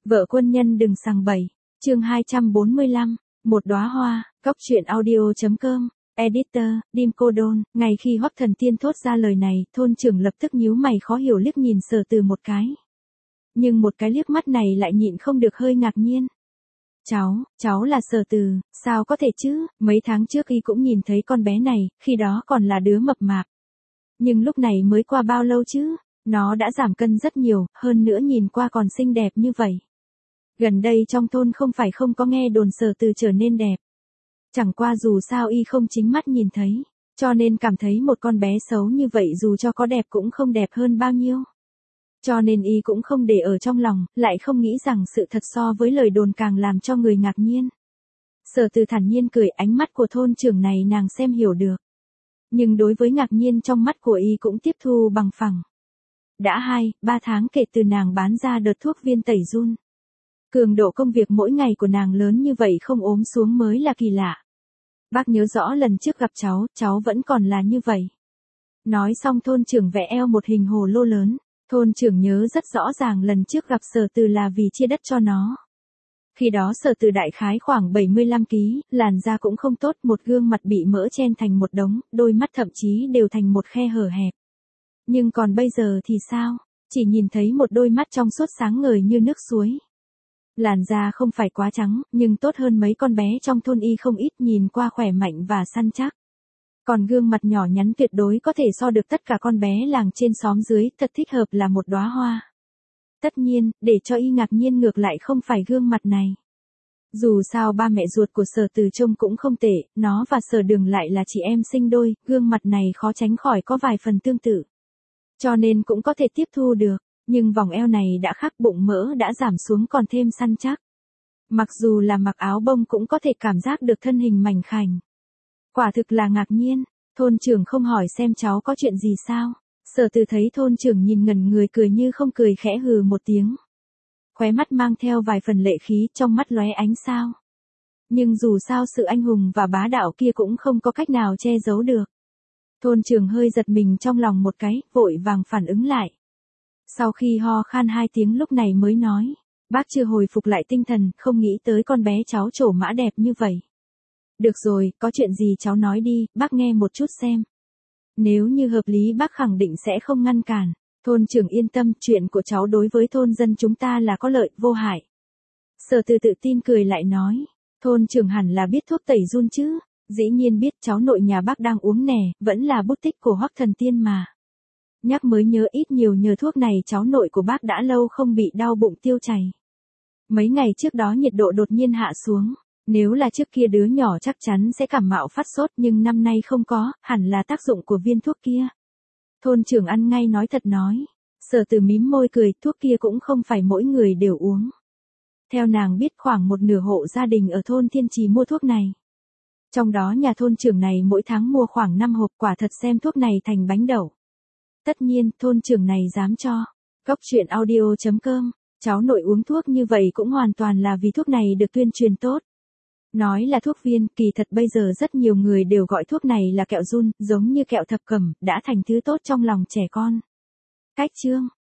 Vợ quân nhân đừng sằng bậy. Chương 245, một đóa hoa, Cóc truyện audio.com, editor, Dim Cô Đôn. Ngay khi Hoắc Thần Tiên thốt ra lời này, thôn trưởng lập tức nhíu mày khó hiểu liếc nhìn Sở Từ một cái. Nhưng một cái liếc mắt này lại nhịn không được hơi ngạc nhiên. Cháu là Sở Từ, sao có thể chứ, mấy tháng trước y cũng nhìn thấy con bé này, khi đó còn là đứa mập mạp. Nhưng lúc này mới qua bao lâu chứ, nó đã giảm cân rất nhiều, hơn nữa nhìn qua còn xinh đẹp như vậy. Gần đây trong thôn không phải không có nghe đồn Sở Từ trở nên đẹp. Chẳng qua dù sao y không chính mắt nhìn thấy, cho nên cảm thấy một con bé xấu như vậy dù cho có đẹp cũng không đẹp hơn bao nhiêu. Cho nên y cũng không để ở trong lòng, lại không nghĩ rằng sự thật so với lời đồn càng làm cho người ngạc nhiên. Sở Từ thản nhiên cười, ánh mắt của thôn trưởng này nàng xem hiểu được. Nhưng đối với ngạc nhiên trong mắt của y cũng tiếp thu bằng phẳng. Đã 2-3 tháng kể từ nàng bán ra đợt thuốc viên tẩy giun. Cường độ công việc mỗi ngày của nàng lớn như vậy không ốm xuống mới là kỳ lạ. Bác nhớ rõ lần trước gặp cháu vẫn còn là như vậy. Nói xong thôn trưởng vẽ eo một hình hồ lô lớn. Thôn trưởng nhớ rất rõ ràng lần trước gặp Sở Từ là vì chia đất cho nó. Khi đó Sở Từ đại khái khoảng 75 kg, làn da cũng không tốt, một gương mặt bị mỡ chen thành một đống, đôi mắt thậm chí đều thành một khe hở hẹp. Nhưng còn bây giờ thì sao? Chỉ nhìn thấy một đôi mắt trong suốt sáng ngời như nước suối. Làn da không phải quá trắng, nhưng tốt hơn mấy con bé trong thôn y không ít, nhìn qua khỏe mạnh và săn chắc. Còn gương mặt nhỏ nhắn tuyệt đối có thể so được tất cả con bé làng trên xóm dưới, thật thích hợp là một đóa hoa. Tất nhiên, để cho y ngạc nhiên ngược lại không phải gương mặt này. Dù sao ba mẹ ruột của Sở Từ trông cũng không tệ, nó và Sở Đường lại là chị em sinh đôi, gương mặt này khó tránh khỏi có vài phần tương tự. Cho nên cũng có thể tiếp thu được, nhưng vòng eo này đã khác, bụng mỡ đã giảm xuống còn thêm săn chắc. Mặc dù là mặc áo bông cũng có thể cảm giác được thân hình mảnh khảnh. Quả thực là ngạc nhiên, thôn trưởng không hỏi xem cháu có chuyện gì sao. Sở Từ thấy thôn trưởng nhìn ngẩn người cười như không cười, khẽ hừ một tiếng. Khóe mắt mang theo vài phần lệ khí, trong mắt lóe ánh sao. Nhưng dù sao sự anh hùng và bá đạo kia cũng không có cách nào che giấu được. Thôn trưởng hơi giật mình trong lòng một cái, vội vàng phản ứng lại. Sau khi ho khan 2 tiếng lúc này mới nói, bác chưa hồi phục lại tinh thần, không nghĩ tới con bé cháu trổ mã đẹp như vậy. Được rồi, có chuyện gì cháu nói đi, bác nghe một chút xem. Nếu như hợp lý bác khẳng định sẽ không ngăn cản. Thôn trưởng yên tâm, chuyện của cháu đối với thôn dân chúng ta là có lợi, vô hại. Sở Từ tự tin cười lại nói, thôn trưởng hẳn là biết thuốc tẩy giun chứ. Dĩ nhiên biết, cháu nội nhà bác đang uống nè, vẫn là bút tích của Hoắc Thần Tiên mà. Nhắc mới nhớ, ít nhiều nhờ thuốc này cháu nội của bác đã lâu không bị đau bụng tiêu chảy. Mấy ngày trước đó nhiệt độ đột nhiên hạ xuống. Nếu là trước kia đứa nhỏ chắc chắn sẽ cảm mạo phát sốt, nhưng năm nay không có, hẳn là tác dụng của viên thuốc kia. Thôn trưởng ăn ngay nói thật nói. Sở Từ mím môi cười, thuốc kia cũng không phải mỗi người đều uống. Theo nàng biết khoảng một nửa hộ gia đình ở thôn Thiên Trì mua thuốc này. Trong đó nhà thôn trưởng này mỗi tháng mua khoảng 5 hộp, quả thật xem thuốc này thành bánh đậu. Tất nhiên, thôn trưởng này dám cho. Cóc truyện audio.com, cháu nội uống thuốc như vậy cũng hoàn toàn là vì thuốc này được tuyên truyền tốt. Nói là thuốc viên, kỳ thật bây giờ rất nhiều người đều gọi thuốc này là kẹo giun, giống như kẹo thập cẩm, đã thành thứ tốt trong lòng trẻ con. Cách chương